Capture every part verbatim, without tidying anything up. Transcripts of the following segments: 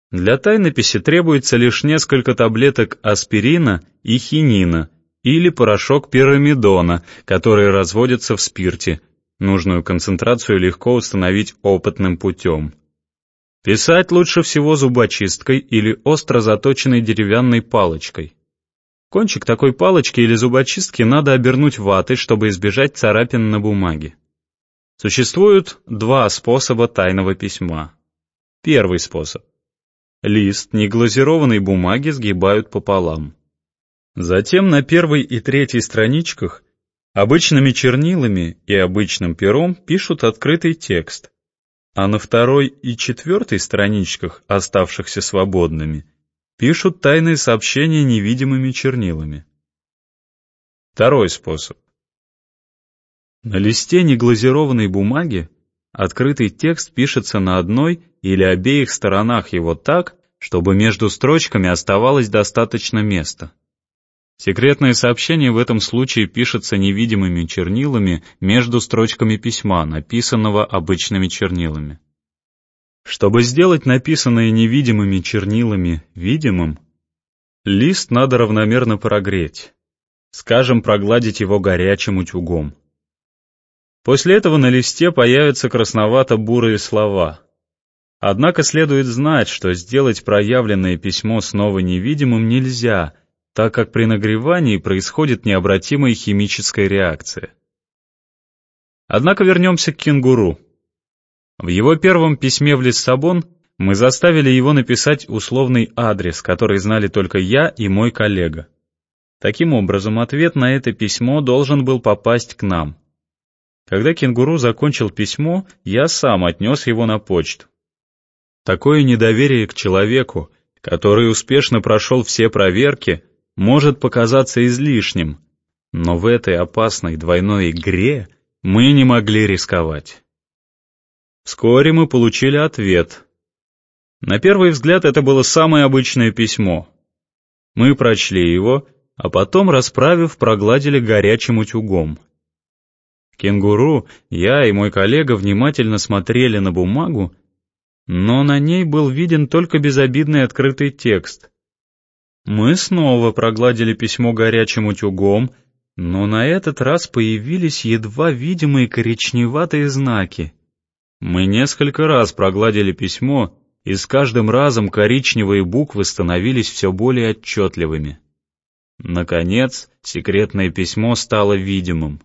Для тайнописи требуется лишь несколько таблеток аспирина и хинина или порошок пирамидона, которые разводятся в спирте. Нужную концентрацию легко установить опытным путем. Писать лучше всего зубочисткой или остро заточенной деревянной палочкой. Кончик такой палочки или зубочистки надо обернуть ватой, чтобы избежать царапин на бумаге. Существуют два способа тайного письма. Первый способ. Лист неглазированной бумаги сгибают пополам. Затем на первой и третьей страничках обычными чернилами и обычным пером пишут открытый текст, а на второй и четвертой страничках, оставшихся свободными, пишут тайные сообщения невидимыми чернилами. Второй способ. На листе неглазированной бумаги открытый текст пишется на одной или обеих сторонах его так, чтобы между строчками оставалось достаточно места. Секретное сообщение в этом случае пишется невидимыми чернилами между строчками письма, написанного обычными чернилами. Чтобы сделать написанное невидимыми чернилами видимым, лист надо равномерно прогреть, скажем, прогладить его горячим утюгом. После этого на листе появятся красновато-бурые слова. Однако следует знать, что сделать проявленное письмо снова невидимым нельзя, так как при нагревании происходит необратимая химическая реакция. Однако вернемся к кенгуру. В его первом письме в Лиссабон мы заставили его написать условный адрес, который знали только я и мой коллега. Таким образом, ответ на это письмо должен был попасть к нам. Когда кенгуру закончил письмо, я сам отнес его на почту. Такое недоверие к человеку, который успешно прошел все проверки, может показаться излишним, но в этой опасной двойной игре мы не могли рисковать. Вскоре мы получили ответ. На первый взгляд это было самое обычное письмо. Мы прочли его, а потом, расправив, прогладили горячим утюгом. Кенгуру, я и мой коллега внимательно смотрели на бумагу, но на ней был виден только безобидный открытый текст. Мы снова прогладили письмо горячим утюгом, но на этот раз появились едва видимые коричневатые знаки. Мы несколько раз прогладили письмо, и с каждым разом коричневые буквы становились все более отчетливыми. Наконец, секретное письмо стало видимым.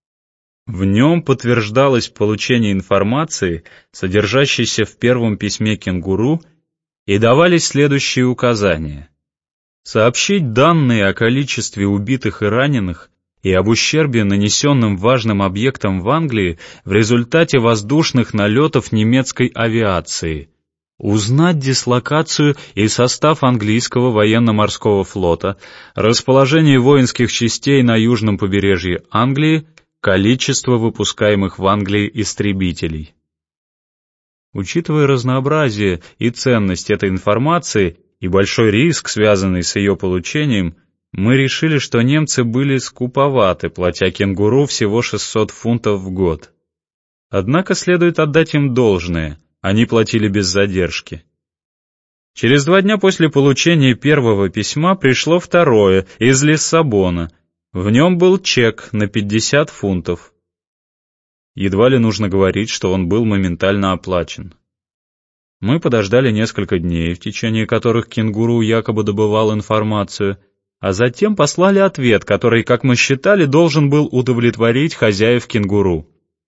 В нем подтверждалось получение информации, содержащейся в первом письме кенгуру, и давались следующие указания. Сообщить данные о количестве убитых и раненых и об ущербе, нанесенном важным объектам в Англии в результате воздушных налетов немецкой авиации. Узнать дислокацию и состав английского военно-морского флота, расположение воинских частей на южном побережье Англии, количество выпускаемых в Англии истребителей. Учитывая разнообразие и ценность этой информации и большой риск, связанный с ее получением, мы решили, что немцы были скуповаты, платя кенгуру всего шестьсот фунтов в год. Однако следует отдать им должное, они платили без задержки. Через два дня после получения первого письма пришло второе, из Лиссабона. В нем был чек на пятьдесят фунтов. Едва ли нужно говорить, что он был моментально оплачен. Мы подождали несколько дней, в течение которых кенгуру якобы добывал информацию, а затем послали ответ, который, как мы считали, должен был удовлетворить хозяев кенгуру.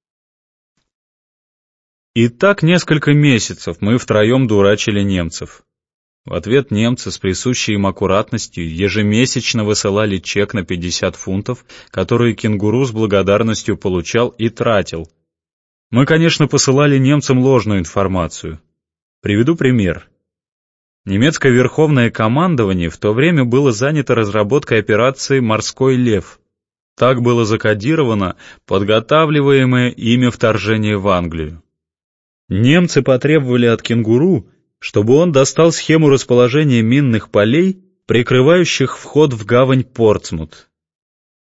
И так несколько месяцев мы втроем дурачили немцев. В ответ немцы с присущей им аккуратностью ежемесячно высылали чек на пятьдесят фунтов, который кенгуру с благодарностью получал и тратил. Мы, конечно, посылали немцам ложную информацию. Приведу пример. Немецкое верховное командование в то время было занято разработкой операции «Морской лев». Так было закодировано подготавливаемое ими вторжение в Англию. Немцы потребовали от кенгуру, чтобы он достал схему расположения минных полей, прикрывающих вход в гавань Портсмут.